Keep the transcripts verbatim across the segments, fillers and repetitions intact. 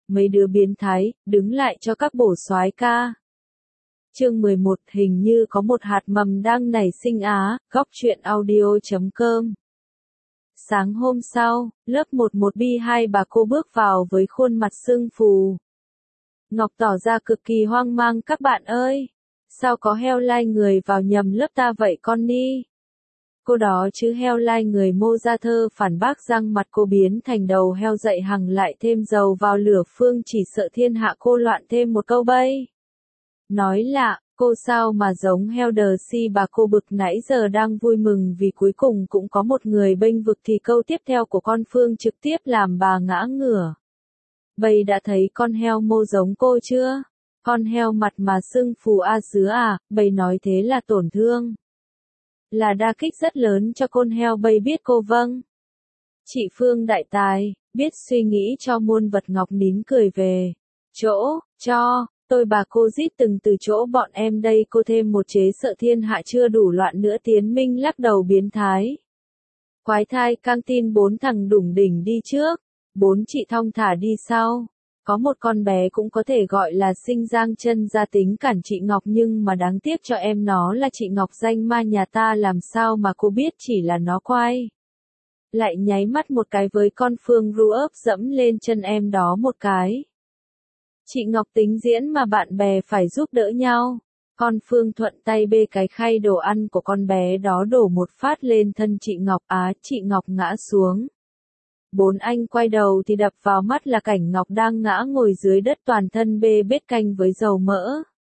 mấy đứa biến thái, đứng lại cho các bổ soái ca. Chương mười một, hình như có một hạt mầm đang nảy sinh á, góc truyện audio chấm com. Sáng hôm sau, lớp một một bi hai bà cô bước vào với khuôn mặt sưng phù. Ngọc tỏ ra cực kỳ hoang mang, các bạn ơi, sao có heo lai người vào nhầm lớp ta vậy con ni? Cô đó chứ heo lai người Mô Gia Thơ phản bác rằng mặt cô biến thành đầu heo dậy hằng lại thêm dầu vào lửa phương chỉ sợ thiên hạ cô loạn thêm một câu bay. Nói lạ, cô sao mà giống heo đờ si bà cô bực nãy giờ đang vui mừng vì cuối cùng cũng có một người bênh vực thì câu tiếp theo của con Phương trực tiếp làm bà ngã ngửa. Bây đã thấy con heo mô giống cô chưa? Con heo mặt mà sưng phù a dứa à, bầy nói thế là tổn thương. Là đả kích rất lớn cho con heo bây biết cô vâng. Chị Phương đại tài, biết suy nghĩ cho muôn vật Ngọc nín cười về. Chỗ, cho, tôi bà cô rít từng từ chỗ bọn em đây cô thêm một chế sợ thiên hạ chưa đủ loạn nữa Tiến Minh lắc đầu biến thái. Quái thai căng tin bốn thằng đủng đỉnh đi trước, bốn chị thong thả đi sau. Có một con bé cũng có thể gọi là sinh giang chân gia tính cản chị Ngọc nhưng mà đáng tiếc cho em nó là chị Ngọc danh ma nhà ta làm sao mà cô biết chỉ là nó quay. Lại nháy mắt một cái với con Phương ru ấp dẫm lên chân em đó một cái. Chị Ngọc tính diễn mà bạn bè phải giúp đỡ nhau. Con Phương thuận tay bê cái khay đồ ăn của con bé đó đổ một phát lên thân chị Ngọc á, chị Ngọc ngã xuống. Bốn anh quay đầu thì đập vào mắt là cảnh Ngọc đang ngã ngồi dưới đất toàn thân bê bết canh với dầu mỡ.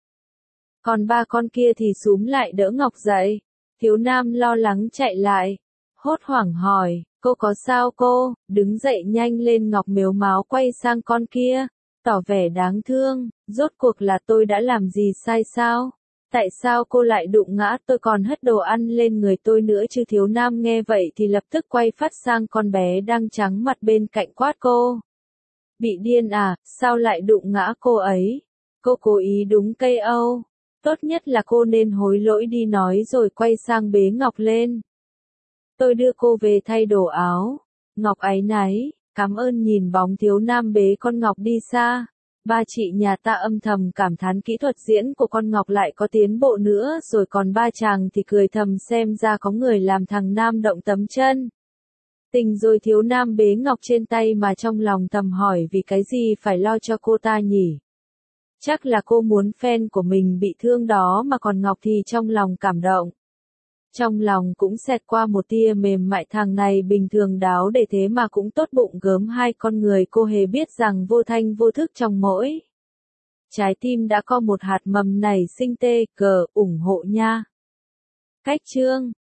Còn ba con kia thì xúm lại đỡ Ngọc dậy. Thiếu Nam lo lắng chạy lại. Hốt hoảng hỏi, cô có sao cô? Đứng dậy nhanh lên. Ngọc mếu máo quay sang con kia, tỏ vẻ đáng thương, rốt cuộc là tôi đã làm gì sai sao? Tại sao cô lại đụng ngã tôi còn hất đồ ăn lên người tôi nữa chứ? Thiếu Nam nghe vậy thì lập tức quay phát sang con bé đang trắng mặt bên cạnh quát cô. Bị điên à, sao lại đụng ngã cô ấy? Cô cố ý đúng cây Âu. Tốt nhất là cô nên hối lỗi đi nói rồi quay sang bế Ngọc lên. Tôi đưa cô về thay đồ áo. Ngọc áy náy, cảm ơn nhìn bóng Thiếu Nam bế con Ngọc đi xa. Ba chị nhà ta âm thầm cảm thán kỹ thuật diễn của con Ngọc lại có tiến bộ nữa rồi còn ba chàng thì cười thầm xem ra có người làm thằng Nam động tấm chân. Tình rồi Thiếu Nam bế Ngọc trên tay mà trong lòng thầm hỏi vì cái gì phải lo cho cô ta nhỉ? Chắc là cô muốn fan của mình bị thương đó mà còn Ngọc thì trong lòng cảm động. Trong lòng cũng xẹt qua một tia mềm mại thằng này bình thường đáo để thế mà cũng tốt bụng gớm hai con người cô hề biết rằng vô thanh vô thức trong mỗi. Trái tim đã có một hạt mầm nảy sinh tê, cờ, ủng hộ nha. Cách chương